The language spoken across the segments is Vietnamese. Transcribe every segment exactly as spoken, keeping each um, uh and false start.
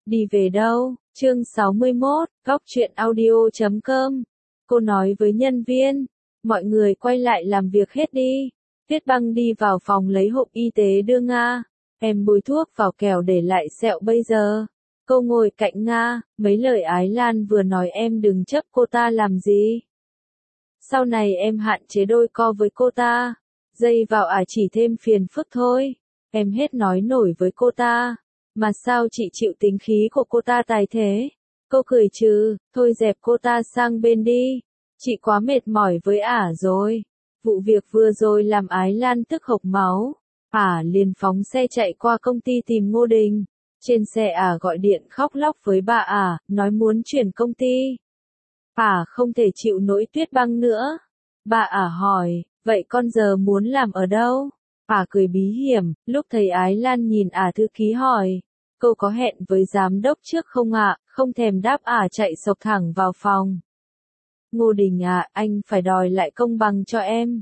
Đi về đâu? Chương sáu mươi mốt, góc truyện audio chấm com. Cô nói với nhân viên, mọi người quay lại làm việc hết đi. Tuyết Băng đi vào phòng lấy hộp y tế đưa Nga. Em bôi thuốc vào kẻo để lại sẹo bây giờ. Cô ngồi cạnh Nga, mấy lời Ái Lan vừa nói em đừng chấp cô ta làm gì. Sau này em hạn chế đôi co với cô ta. Dây vào à chỉ thêm phiền phức thôi. Em hết nói nổi với cô ta. Mà sao chị chịu tính khí của cô ta tài thế? Cô cười trừ, thôi dẹp cô ta sang bên đi. Chị quá mệt mỏi với ả rồi. Vụ việc vừa rồi làm Ái Lan tức hộc máu. Ả liền phóng xe chạy qua công ty tìm Ngô Đình. Trên xe ả gọi điện khóc lóc với bà ả, nói muốn chuyển công ty. Ả không thể chịu nổi Tuyết Băng nữa. Bà ả hỏi, vậy con giờ muốn làm ở đâu? Ả cười bí hiểm, lúc thấy Ái Lan nhìn ả thư ký hỏi. Cô có hẹn với giám đốc trước không ạ? Không thèm đáp ả chạy sộc thẳng vào phòng. Ngô Đình à, anh phải đòi lại công bằng cho em.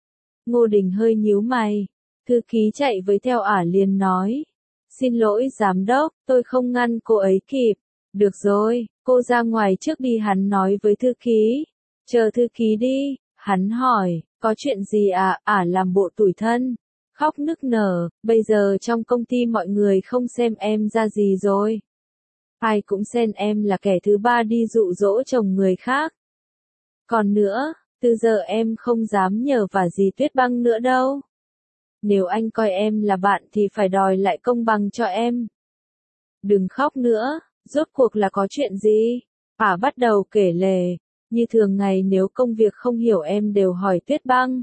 Ngô Đình hơi nhíu mày. Thư ký chạy với theo ả liền nói. Xin lỗi giám đốc, tôi không ngăn cô ấy kịp. Được rồi, cô ra ngoài trước đi, hắn nói với thư ký. Chờ thư ký đi, hắn hỏi, có chuyện gì à? Ả làm bộ tủi thân. Khóc nức nở, bây giờ trong công ty mọi người không xem em ra gì rồi. Ai cũng xem em là kẻ thứ ba đi dụ dỗ chồng người khác. Còn nữa, từ giờ em không dám nhờ vả gì Tuyết Băng nữa đâu. Nếu anh coi em là bạn thì phải đòi lại công bằng cho em. Đừng khóc nữa, rốt cuộc là có chuyện gì? Ả bắt đầu kể lể, như thường ngày nếu công việc không hiểu em đều hỏi Tuyết Băng.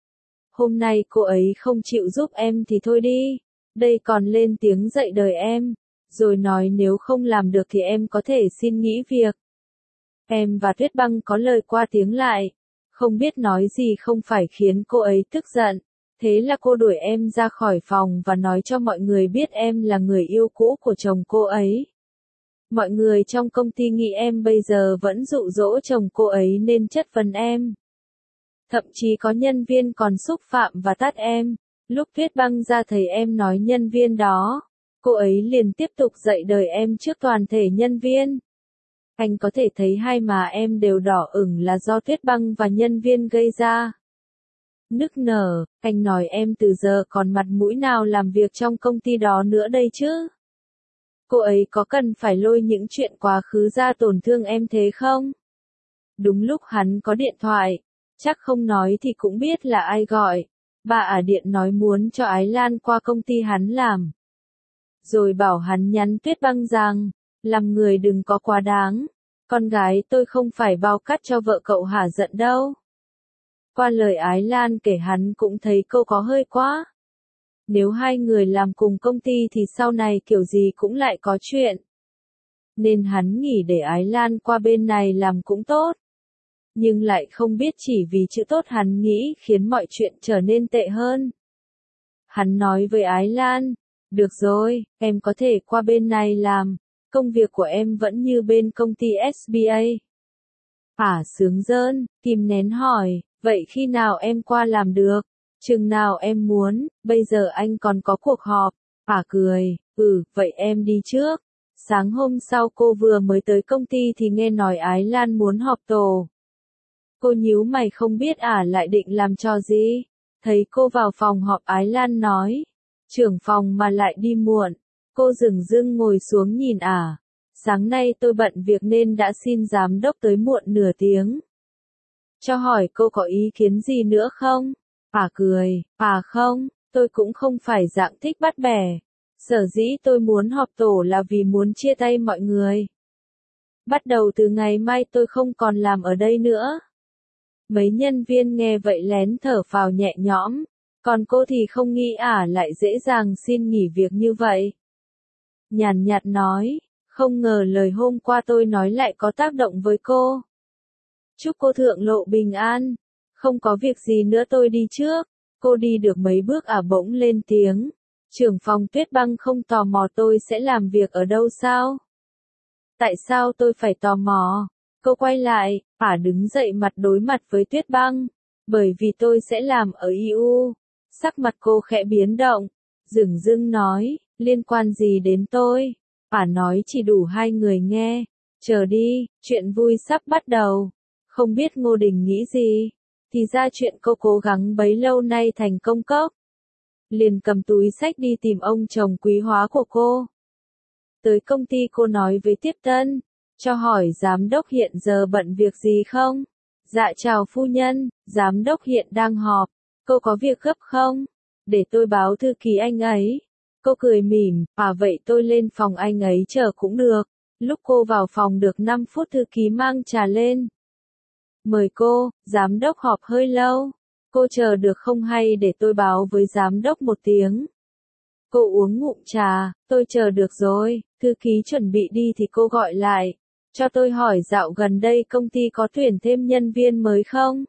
Hôm nay cô ấy không chịu giúp em thì thôi đi, đây còn lên tiếng dạy đời em, rồi nói nếu không làm được thì em có thể xin nghỉ việc. Em và Tuyết Băng có lời qua tiếng lại, không biết nói gì không phải khiến cô ấy tức giận, thế là cô đuổi em ra khỏi phòng và nói cho mọi người biết em là người yêu cũ của chồng cô ấy. Mọi người trong công ty nghĩ em bây giờ vẫn dụ dỗ chồng cô ấy nên chất vấn em. Thậm chí có nhân viên còn xúc phạm và tát em. Lúc Tuyết Băng ra thấy em nói nhân viên đó, cô ấy liền tiếp tục dạy đời em trước toàn thể nhân viên. Anh có thể thấy hai má em đều đỏ ửng là do Tuyết Băng và nhân viên gây ra. Nức nở, anh nói em từ giờ còn mặt mũi nào làm việc trong công ty đó nữa đây chứ? Cô ấy có cần phải lôi những chuyện quá khứ ra tổn thương em thế không? Đúng lúc hắn có điện thoại. Chắc không nói thì cũng biết là ai gọi. Bà ả điện nói muốn cho Ái Lan qua công ty hắn làm. Rồi bảo hắn nhắn Tuyết Băng rằng, làm người đừng có quá đáng. Con gái tôi không phải bao cắt cho vợ cậu hả giận đâu. Qua lời Ái Lan kể hắn cũng thấy cô có hơi quá. Nếu hai người làm cùng công ty thì sau này kiểu gì cũng lại có chuyện. Nên hắn nghỉ để Ái Lan qua bên này làm cũng tốt. Nhưng lại không biết chỉ vì chữ tốt hắn nghĩ khiến mọi chuyện trở nên tệ hơn. Hắn nói với Ái Lan, được rồi, em có thể qua bên này làm, công việc của em vẫn như bên công ty ét bê a. Ả sướng rơn, kìm nén hỏi, vậy khi nào em qua làm được? Chừng nào em muốn, bây giờ anh còn có cuộc họp. Ả cười, ừ, vậy em đi trước. Sáng hôm sau cô vừa mới tới công ty thì nghe nói Ái Lan muốn họp tổ. Cô nhíu mày không biết ả lại định làm trò gì. Thấy cô vào phòng họp Ái Lan nói. Trưởng phòng mà lại đi muộn. Cô dửng dưng ngồi xuống nhìn ả. Sáng nay tôi bận việc nên đã xin giám đốc tới muộn nửa tiếng. Cho hỏi cô có ý kiến gì nữa không? Ả cười, à không, tôi cũng không phải dạng thích bắt bẻ. Sở dĩ tôi muốn họp tổ là vì muốn chia tay mọi người. Bắt đầu từ ngày mai tôi không còn làm ở đây nữa. Mấy nhân viên nghe vậy lén thở phào nhẹ nhõm, còn cô thì không nghĩ ả lại dễ dàng xin nghỉ việc như vậy. Nhàn nhạt nói, không ngờ lời hôm qua tôi nói lại có tác động với cô. Chúc cô thượng lộ bình an, không có việc gì nữa tôi đi trước. Cô đi được mấy bước ả bỗng lên tiếng, trưởng phòng Tuyết Băng không tò mò tôi sẽ làm việc ở đâu sao? Tại sao tôi phải tò mò? Cô quay lại, ả đứng dậy mặt đối mặt với Tuyết Băng. Bởi vì tôi sẽ làm ở i u. Sắc mặt cô khẽ biến động. Dửng dưng nói, liên quan gì đến tôi? Bà nói chỉ đủ hai người nghe. Chờ đi, chuyện vui sắp bắt đầu. Không biết Ngô Đình nghĩ gì. Thì ra chuyện cô cố gắng bấy lâu nay thành công cốc. Liền cầm túi xách đi tìm ông chồng quý hóa của cô. Tới công ty cô nói với tiếp tân, cho hỏi giám đốc hiện giờ bận việc gì không? Dạ chào phu nhân, giám đốc hiện đang họp, cô có việc gấp không? Để tôi báo thư ký anh ấy. Cô cười mỉm, à vậy tôi lên phòng anh ấy chờ cũng được. Lúc cô vào phòng được năm phút thư ký mang trà lên. Mời cô, giám đốc họp hơi lâu. Cô chờ được không hay để tôi báo với giám đốc một tiếng. Cô uống ngụm trà, tôi chờ được rồi, thư ký chuẩn bị đi thì cô gọi lại. Cho tôi hỏi dạo gần đây công ty có tuyển thêm nhân viên mới không?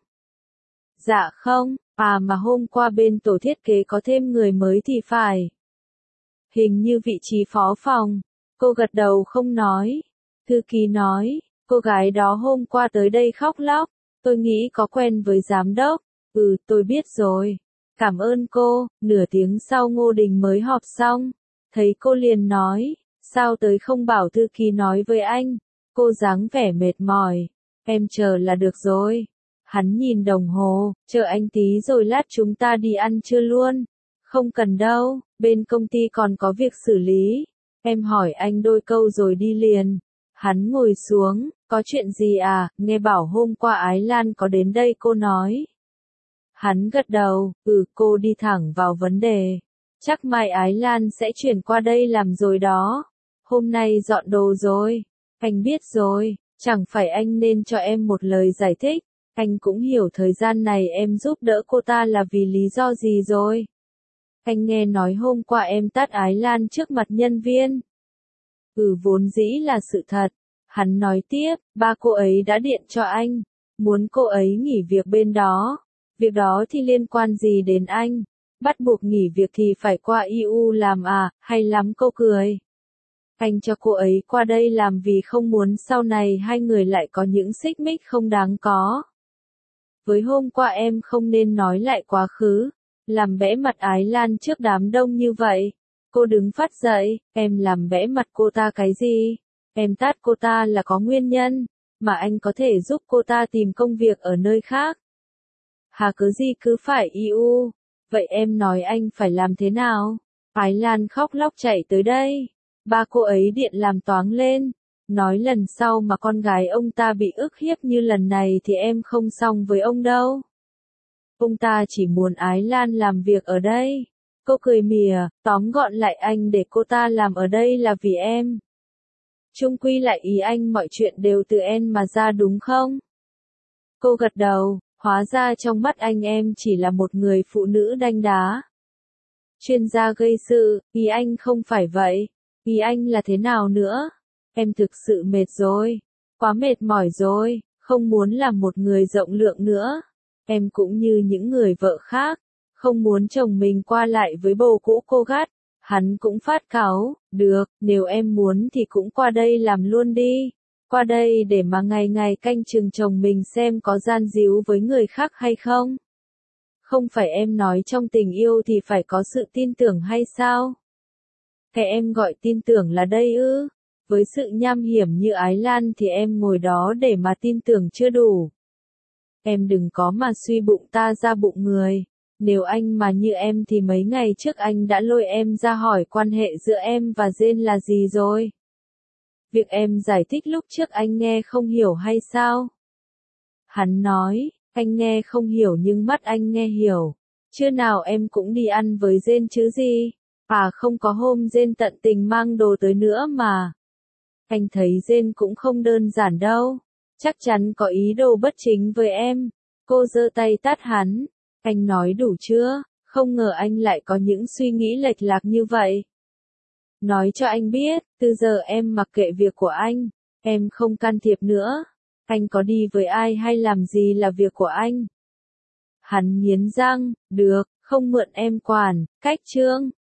Dạ không, à mà hôm qua bên tổ thiết kế có thêm người mới thì phải. Hình như vị trí phó phòng. Cô gật đầu không nói. Thư ký nói, cô gái đó hôm qua tới đây khóc lóc. Tôi nghĩ có quen với giám đốc. Ừ, tôi biết rồi. Cảm ơn cô. Nửa tiếng sau Ngô Đình mới họp xong. Thấy cô liền nói, sao tới không bảo thư ký nói với anh. Cô dáng vẻ mệt mỏi. Em chờ là được rồi. Hắn nhìn đồng hồ, chờ anh tí rồi lát chúng ta đi ăn trưa luôn. Không cần đâu, bên công ty còn có việc xử lý. Em hỏi anh đôi câu rồi đi liền. Hắn ngồi xuống, có chuyện gì à, nghe bảo hôm qua Ái Lan có đến đây cô nói. Hắn gật đầu, ừ cô đi thẳng vào vấn đề. Chắc mai Ái Lan sẽ chuyển qua đây làm rồi đó. Hôm nay dọn đồ rồi. Anh biết rồi, chẳng phải anh nên cho em một lời giải thích. Anh cũng hiểu thời gian này em giúp đỡ cô ta là vì lý do gì rồi. Anh nghe nói hôm qua em tát Ái Lan trước mặt nhân viên. Ừ vốn dĩ là sự thật. Hắn nói tiếp, ba cô ấy đã điện cho anh. Muốn cô ấy nghỉ việc bên đó. Việc đó thì liên quan gì đến anh? Bắt buộc nghỉ việc thì phải qua i u làm à, hay lắm cô cười. Anh cho cô ấy qua đây làm vì không muốn sau này hai người lại có những xích mích không đáng có. Với hôm qua em không nên nói lại quá khứ. Làm bẽ mặt Ái Lan trước đám đông như vậy. Cô đứng phát dậy, em làm bẽ mặt cô ta cái gì? Em tát cô ta là có nguyên nhân, mà anh có thể giúp cô ta tìm công việc ở nơi khác. Hà cứ gì cứ phải i u, vậy em nói anh phải làm thế nào? Ái Lan khóc lóc chạy tới đây, ba cô ấy điện làm toáng lên, nói lần sau mà con gái ông ta bị ức hiếp như lần này thì em không xong với ông đâu. Ông ta chỉ muốn Ái Lan làm việc ở đây. Cô cười mỉa, tóm gọn lại anh để cô ta làm ở đây là vì em. Chung quy lại ý anh mọi chuyện đều từ em mà ra đúng không? Cô gật đầu, hóa ra trong mắt anh em chỉ là một người phụ nữ đanh đá. Chuyên gia gây sự, ý anh không phải vậy. Ý anh là thế nào nữa? Em thực sự mệt rồi. Quá mệt mỏi rồi, không muốn làm một người rộng lượng nữa. Em cũng như những người vợ khác, không muốn chồng mình qua lại với bồ cũ cô gắt. Hắn cũng phát cáu, được, nếu em muốn thì cũng qua đây làm luôn đi. Qua đây để mà ngày ngày canh chừng chồng mình xem có gian díu với người khác hay không. Không phải em nói trong tình yêu thì phải có sự tin tưởng hay sao? Cái em gọi tin tưởng là đây ư? Với sự nham hiểm như Ái Lan thì em ngồi đó để mà tin tưởng chưa đủ. Em đừng có mà suy bụng ta ra bụng người. Nếu anh mà như em thì mấy ngày trước anh đã lôi em ra hỏi quan hệ giữa em và Jane là gì rồi. Việc em giải thích lúc trước anh nghe không hiểu hay sao? Hắn nói, anh nghe không hiểu nhưng mắt anh nghe hiểu. Chưa nào em cũng đi ăn với Jane chứ gì. À không có hôm Jane tận tình mang đồ tới nữa mà. Anh thấy Jane cũng không đơn giản đâu. Chắc chắn có ý đồ bất chính với em. Cô giơ tay tát hắn. Anh nói đủ chưa? Không ngờ anh lại có những suy nghĩ lệch lạc như vậy. Nói cho anh biết, từ giờ em mặc kệ việc của anh. Em không can thiệp nữa. Anh có đi với ai hay làm gì là việc của anh. Hắn nghiến răng, được, không mượn em quản, cách chương.